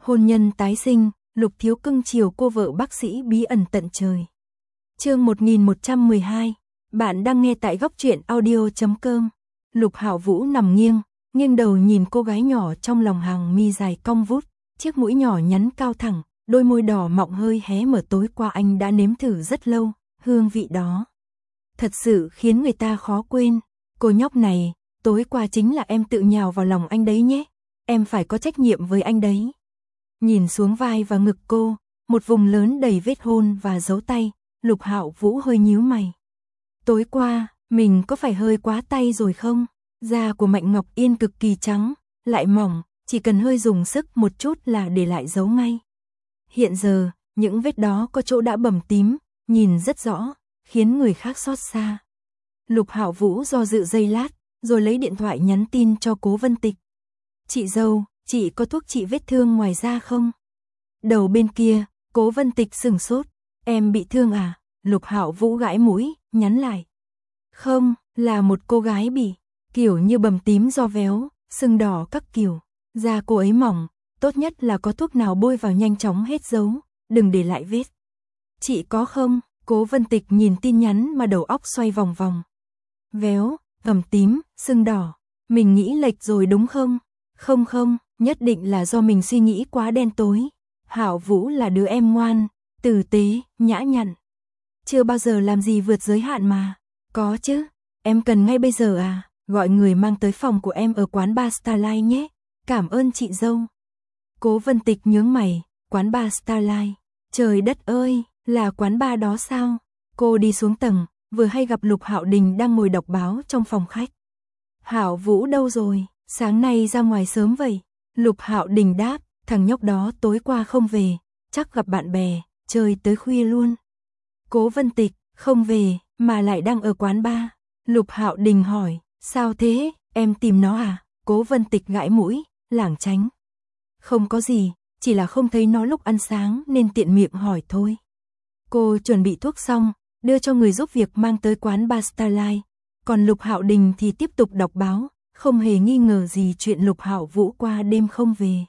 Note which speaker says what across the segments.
Speaker 1: Hôn nhân tái sinh, Lục Thiếu cưng chiều cô vợ bác sĩ bí ẩn tận trời. Chương 1112. Bạn đang nghe tại góc truyện audio.com. Lục Hạo Vũ nằm nghiêng đầu nhìn cô gái nhỏ trong lòng, hàng mi dài cong vút, chiếc mũi nhỏ nhắn cao thẳng, đôi môi đỏ mọng hơi hé mở. Tối qua anh đã nếm thử rất lâu, hương vị đó thật sự khiến người ta khó quên. Cô nhóc này, tối qua chính là em tự nhào vào lòng anh đấy nhé. Em phải có trách nhiệm với anh đấy. Nhìn xuống vai và ngực cô, một vùng lớn đầy vết hôn và dấu tay, Lục Hạo Vũ hơi nhíu mày. Tối qua, mình có phải hơi quá tay rồi không? Da của Mạnh Ngọc Yên cực kỳ trắng, lại mỏng, chỉ cần hơi dùng sức một chút là để lại dấu ngay. Hiện giờ, những vết đó có chỗ đã bầm tím, nhìn rất rõ, khiến người khác xót xa. Lục Hạo Vũ do dự giây lát, rồi lấy điện thoại nhắn tin cho Cố Vân Tịch. Chị dâu, chị có thuốc trị vết thương ngoài da không? Đầu bên kia, Cố Vân Tịch sửng sốt. Em bị thương à? Lục Hạo Vũ gãi mũi, nhắn lại. Không, là một cô gái bị, kiểu như bầm tím do véo, sưng đỏ các kiểu. Da cô ấy mỏng, tốt nhất là có thuốc nào bôi vào nhanh chóng hết dấu, đừng để lại vết. Chị có không? Cố Vân Tịch nhìn tin nhắn mà đầu óc xoay vòng vòng. Véo, bầm tím, sưng đỏ. Mình nghĩ lệch rồi đúng không? Không, nhất định là do mình suy nghĩ quá đen tối. Hạo Vũ là đứa em ngoan, tử tế, nhã nhặn. Chưa bao giờ làm gì vượt giới hạn mà. Có chứ, em cần ngay bây giờ à? Gọi người mang tới phòng của em ở quán bar Starlight nhé. Cảm ơn chị dâu. Cố Vân Tịch nhướng mày, quán bar Starlight. Trời đất ơi, là quán bar đó sao? Cô đi xuống tầng, vừa hay gặp Lục Hạo Đình đang ngồi đọc báo trong phòng khách. Hạo Vũ đâu rồi? Sáng nay ra ngoài sớm vậy. Lục Hạo Đình đáp, thằng nhóc đó tối qua không về, chắc gặp bạn bè, chơi tới khuya luôn. Cố Vân Tịch, không về, mà lại đang ở quán bar. Lục Hạo Đình hỏi, sao thế, em tìm nó à? Cố Vân Tịch gãi mũi, lảng tránh. Không có gì, chỉ là không thấy nó lúc ăn sáng nên tiện miệng hỏi thôi. Cô chuẩn bị thuốc xong, đưa cho người giúp việc mang tới quán bar Starlight. Còn Lục Hạo Đình thì tiếp tục đọc báo, không hề nghi ngờ gì chuyện Lục Hạo Vũ qua đêm không về.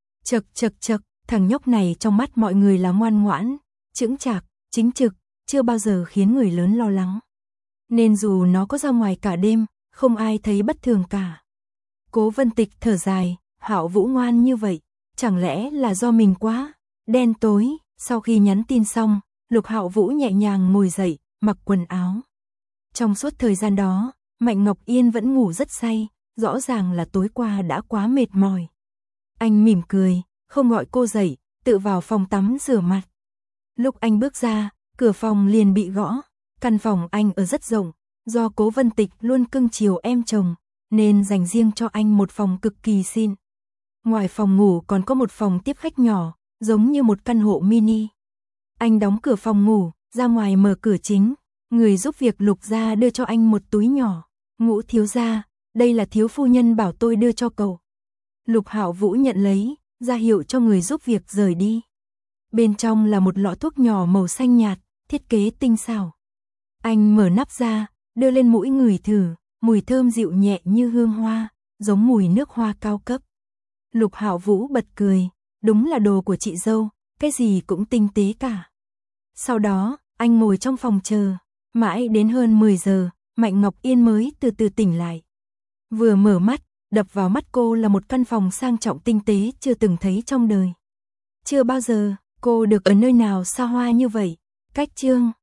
Speaker 1: Chậc, thằng nhóc này trong mắt mọi người là ngoan ngoãn, chững chạc, chính trực, chưa bao giờ khiến người lớn lo lắng. Nên dù nó có ra ngoài cả đêm, không ai thấy bất thường cả. Cố Vân Tịch thở dài, Hạo Vũ ngoan như vậy, chẳng lẽ là do mình quá đen tối? Sau khi nhắn tin xong, Lục Hạo Vũ nhẹ nhàng ngồi dậy, mặc quần áo. Trong suốt thời gian đó, Mạnh Ngọc Yên vẫn ngủ rất say, rõ ràng là tối qua đã quá mệt mỏi. Anh mỉm cười, không gọi cô dậy, tự vào phòng tắm rửa mặt. Lúc anh bước ra, cửa phòng liền bị gõ. Căn phòng anh ở rất rộng, do Cố Vân Tịch luôn cưng chiều em chồng, nên dành riêng cho anh một phòng cực kỳ xịn. Ngoài phòng ngủ còn có một phòng tiếp khách nhỏ, giống như một căn hộ mini. Anh đóng cửa phòng ngủ, ra ngoài mở cửa chính. Người giúp việc Lục gia đưa cho anh một túi nhỏ. Ngũ thiếu gia, đây là thiếu phu nhân bảo tôi đưa cho cậu. Lục Hạo Vũ nhận lấy, ra hiệu cho người giúp việc rời đi. Bên trong là một lọ thuốc nhỏ màu xanh nhạt, thiết kế tinh xảo. Anh mở nắp ra, đưa lên mũi ngửi thử, mùi thơm dịu nhẹ như hương hoa, giống mùi nước hoa cao cấp. Lục Hạo Vũ bật cười, đúng là đồ của chị dâu, cái gì cũng tinh tế cả. Sau đó, anh ngồi trong phòng chờ, mãi đến hơn 10 giờ, Mạnh Ngọc Yên mới từ từ tỉnh lại. Vừa mở mắt, đập vào mắt cô là một căn phòng sang trọng tinh tế chưa từng thấy trong đời. Chưa bao giờ cô được ở nơi nào xa hoa như vậy. Cách chương